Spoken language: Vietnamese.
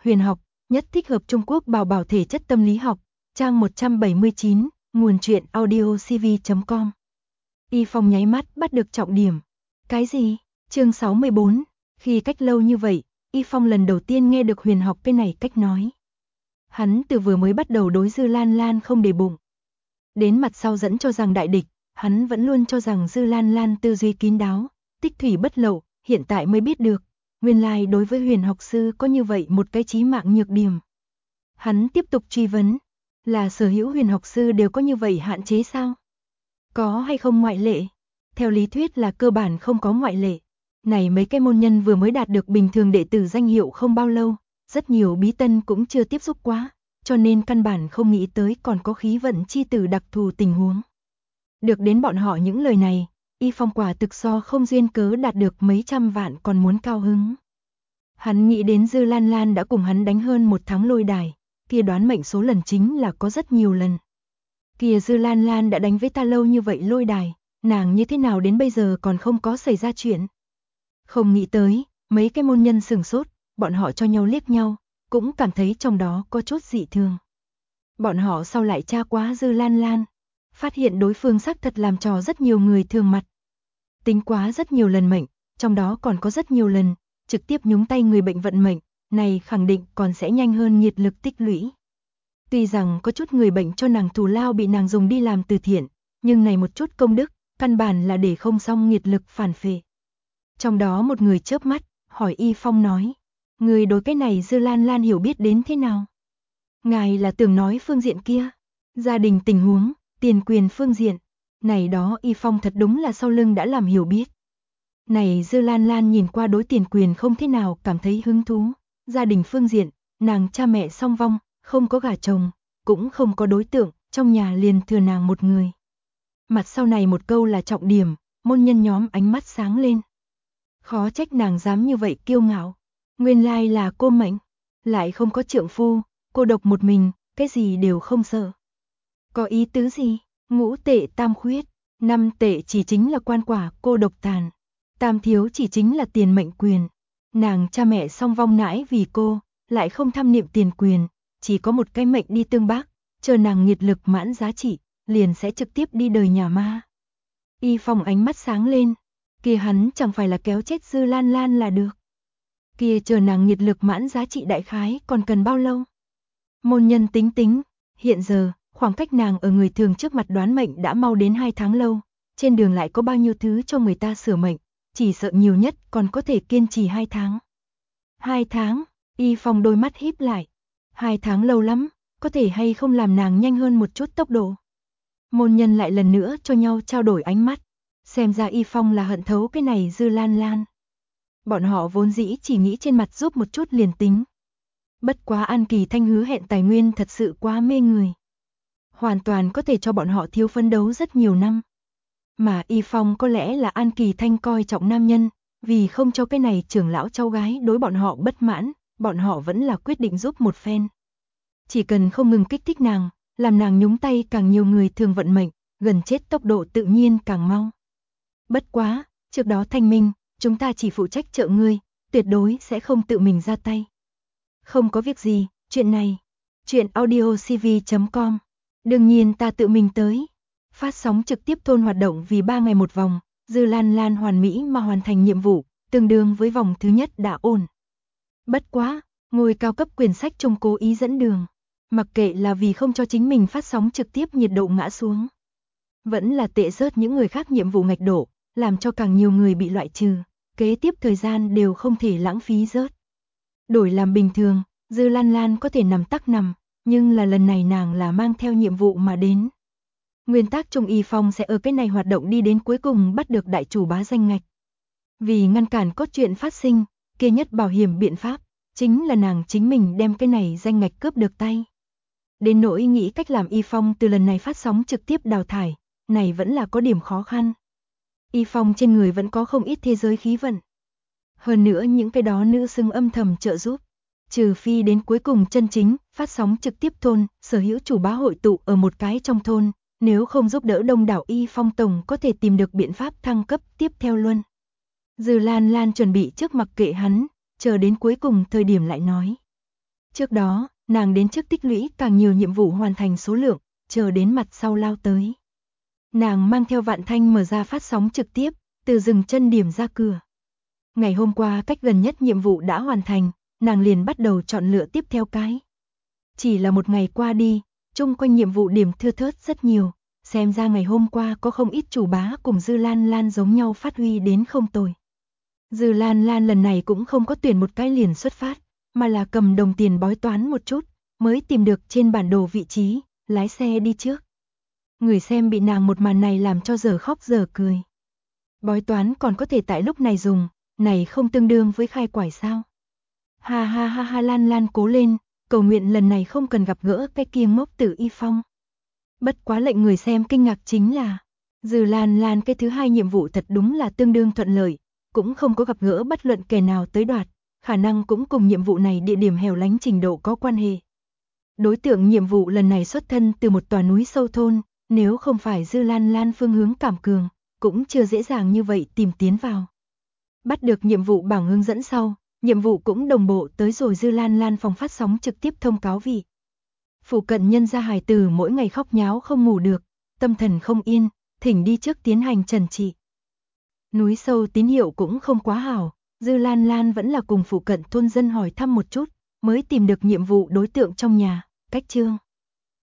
Huyền học, nhất thích hợp Trung Quốc bảo bảo thể chất tâm lý học, trang 179, nguồn truyện audiocv.com. Y Phong nháy mắt bắt được trọng điểm. Cái gì? Chương 64, khi cách lâu như vậy, Y Phong lần đầu tiên nghe được huyền học cái này cách nói. Hắn từ vừa mới bắt đầu đối Dư Lan Lan không để bụng. Đến mặt sau dẫn cho rằng đại địch, hắn vẫn luôn cho rằng Dư Lan Lan tư duy kín đáo, tích thủy bất lậu, hiện tại mới biết được, nguyên lai đối với huyền học sư có như vậy một cái chí mạng nhược điểm. Hắn tiếp tục truy vấn, là sở hữu huyền học sư đều có như vậy hạn chế sao? Có hay không ngoại lệ? Theo lý thuyết là cơ bản không có ngoại lệ. Này mấy cái môn nhân vừa mới đạt được bình thường đệ tử danh hiệu không bao lâu, rất nhiều bí tân cũng chưa tiếp xúc quá, cho nên căn bản không nghĩ tới còn có khí vận chi tử đặc thù tình huống. Được đến bọn họ những lời này, Y Phong quả thực so không duyên cớ đạt được mấy trăm vạn còn muốn cao hứng. Hắn nghĩ đến Dư Lan Lan đã cùng hắn đánh hơn một tháng lôi đài, kia đoán mệnh số lần chính là có rất nhiều lần. Kìa Dư Lan Lan đã đánh với ta lâu như vậy lôi đài, nàng như thế nào đến bây giờ còn không có xảy ra chuyện. Không nghĩ tới, mấy cái môn nhân sửng sốt, bọn họ cho nhau liếc nhau, cũng cảm thấy trong đó có chút dị thường. Bọn họ sau lại tra quá Dư Lan Lan, phát hiện đối phương xác thật làm trò rất nhiều người thường mặt. Tính quá rất nhiều lần mệnh, trong đó còn có rất nhiều lần, trực tiếp nhúng tay người bệnh vận mệnh, này khẳng định còn sẽ nhanh hơn nhiệt lực tích lũy. Tuy rằng có chút người bệnh cho nàng thù lao bị nàng dùng đi làm từ thiện, nhưng này một chút công đức, căn bản là để không xong nhiệt lực phản phệ. Trong đó một người chớp mắt, hỏi Y Phong nói, người đối cái này Dư Lan Lan hiểu biết đến thế nào? Ngài là tưởng nói phương diện kia, gia đình tình huống, tiền quyền phương diện, này đó Y Phong thật đúng là sau lưng đã làm hiểu biết. Này Dư Lan Lan nhìn qua đối tiền quyền không thế nào cảm thấy hứng thú, gia đình phương diện, nàng cha mẹ song vong, không có gả chồng, cũng không có đối tượng, trong nhà liền thừa nàng một người. Mặt sau này một câu là trọng điểm, môn nhân nhóm ánh mắt sáng lên. Khó trách nàng dám như vậy kiêu ngạo, nguyên lai là cô mệnh, lại không có trượng phu, cô độc một mình, cái gì đều không sợ. Có ý tứ gì? Ngũ tệ tam khuyết, 5 tệ chỉ chính là quan quả cô độc tàn, tam thiếu chỉ chính là tiền mệnh quyền. Nàng cha mẹ song vong nãi vì cô, lại không tham niệm tiền quyền, chỉ có một cái mệnh đi tương bác, chờ nàng nhiệt lực mãn giá trị, liền sẽ trực tiếp đi đời nhà ma. Y Phong ánh mắt sáng lên, kia hắn chẳng phải là kéo chết Dư Lan Lan là được. Kia chờ nàng nhiệt lực mãn giá trị đại khái còn cần bao lâu? Môn nhân tính tính, hiện giờ, khoảng cách nàng ở người thường trước mặt đoán mệnh đã mau đến 2 tháng lâu, trên đường lại có bao nhiêu thứ cho người ta sửa mệnh, chỉ sợ nhiều nhất còn có thể kiên trì 2 tháng. 2 tháng, Y Phong đôi mắt híp lại. 2 tháng lâu lắm, có thể hay không làm nàng nhanh hơn một chút tốc độ. Môn nhân lại lần nữa cho nhau trao đổi ánh mắt, xem ra Y Phong là hận thấu cái này Dư Lan Lan. Bọn họ vốn dĩ chỉ nghĩ trên mặt giúp một chút liền tính. Bất quá An Kỳ Thanh hứa hẹn tài nguyên thật sự quá mê người. Hoàn toàn có thể cho bọn họ thiếu phấn đấu rất nhiều năm. Mà Y Phong có lẽ là An Kỳ Thanh coi trọng nam nhân, vì không cho cái này trưởng lão cháu gái đối bọn họ bất mãn, bọn họ vẫn là quyết định giúp một phen. Chỉ cần không ngừng kích thích nàng, làm nàng nhúng tay càng nhiều người thường vận mệnh, gần chết tốc độ tự nhiên càng mau. Bất quá, trước đó thanh minh, chúng ta chỉ phụ trách trợ ngươi, tuyệt đối sẽ không tự mình ra tay. Không có việc gì, chuyện này, chuyện audiocv.com, đương nhiên ta tự mình tới. Phát sóng trực tiếp thôn hoạt động vì 3 ngày một vòng, Dư Lan Lan hoàn mỹ mà hoàn thành nhiệm vụ, tương đương với vòng thứ nhất đã ổn. Bất quá, ngôi cao cấp quyển sách trông cố ý dẫn đường, mặc kệ là vì không cho chính mình phát sóng trực tiếp nhiệt độ ngã xuống, vẫn là tệ rớt những người khác nhiệm vụ ngạch độ, làm cho càng nhiều người bị loại trừ, kế tiếp thời gian đều không thể lãng phí rớt. Đổi làm bình thường, Dư Lan Lan có thể nằm tắc nằm, nhưng là lần này nàng là mang theo nhiệm vụ mà đến. Nguyên tắc trong Y Phong sẽ ở cái này hoạt động đi đến cuối cùng bắt được đại chủ bá danh ngạch. Vì ngăn cản cốt truyện phát sinh, kia nhất bảo hiểm biện pháp, chính là nàng chính mình đem cái này danh ngạch cướp được tay. Đến nỗi nghĩ cách làm Y Phong từ lần này phát sóng trực tiếp đào thải, này vẫn là có điểm khó khăn. Y Phong trên người vẫn có không ít thế giới khí vận. Hơn nữa những cái đó nữ xưng âm thầm trợ giúp. Trừ phi đến cuối cùng chân chính, phát sóng trực tiếp thôn, sở hữu chủ bá hội tụ ở một cái trong thôn, nếu không giúp đỡ đông đảo Y Phong tổng có thể tìm được biện pháp thăng cấp tiếp theo luôn. Dư Lan Lan chuẩn bị trước mặc kệ hắn, chờ đến cuối cùng thời điểm lại nói. Trước đó, nàng đến trước tích lũy càng nhiều nhiệm vụ hoàn thành số lượng, chờ đến mặt sau lao tới. Nàng mang theo Vạn Thanh mở ra phát sóng trực tiếp, từ dừng chân điểm ra cửa. Ngày hôm qua cách gần nhất nhiệm vụ đã hoàn thành, nàng liền bắt đầu chọn lựa tiếp theo cái. Chỉ là một ngày qua đi, chung quanh nhiệm vụ điểm thưa thớt rất nhiều, xem ra ngày hôm qua có không ít chủ bá cùng Dư Lan Lan giống nhau phát huy đến không tồi. Dư Lan Lan lần này cũng không có tuyển một cái liền xuất phát, mà là cầm đồng tiền bói toán một chút, mới tìm được trên bản đồ vị trí, lái xe đi trước. Người xem bị nàng một màn này làm cho giờ khóc giờ cười. Bói toán còn có thể tại lúc này dùng, này không tương đương với khai quải sao? Ha ha ha ha, Lan Lan cố lên, cầu nguyện lần này không cần gặp gỡ cái kia ngốc tử Y Phong. Bất quá lệnh người xem kinh ngạc chính là, Dư Lan Lan cái thứ hai nhiệm vụ thật đúng là tương đương thuận lợi, cũng không có gặp gỡ bất luận kẻ nào tới đoạt, khả năng cũng cùng nhiệm vụ này địa điểm hẻo lánh trình độ có quan hệ. Đối tượng nhiệm vụ lần này xuất thân từ một tòa núi sâu thôn, nếu không phải Dư Lan Lan phương hướng cảm cường, cũng chưa dễ dàng như vậy tìm tiến vào. Bắt được nhiệm vụ bảng hướng dẫn sau, nhiệm vụ cũng đồng bộ tới rồi Dư Lan Lan phòng phát sóng trực tiếp thông cáo vị. Phụ cận nhân gia hài tử mỗi ngày khóc nháo không ngủ được, tâm thần không yên, thỉnh đi trước tiến hành trần trị. Núi sâu tín hiệu cũng không quá hảo, Dư Lan Lan vẫn là cùng phụ cận thôn dân hỏi thăm một chút, mới tìm được nhiệm vụ đối tượng trong nhà, cách Trương.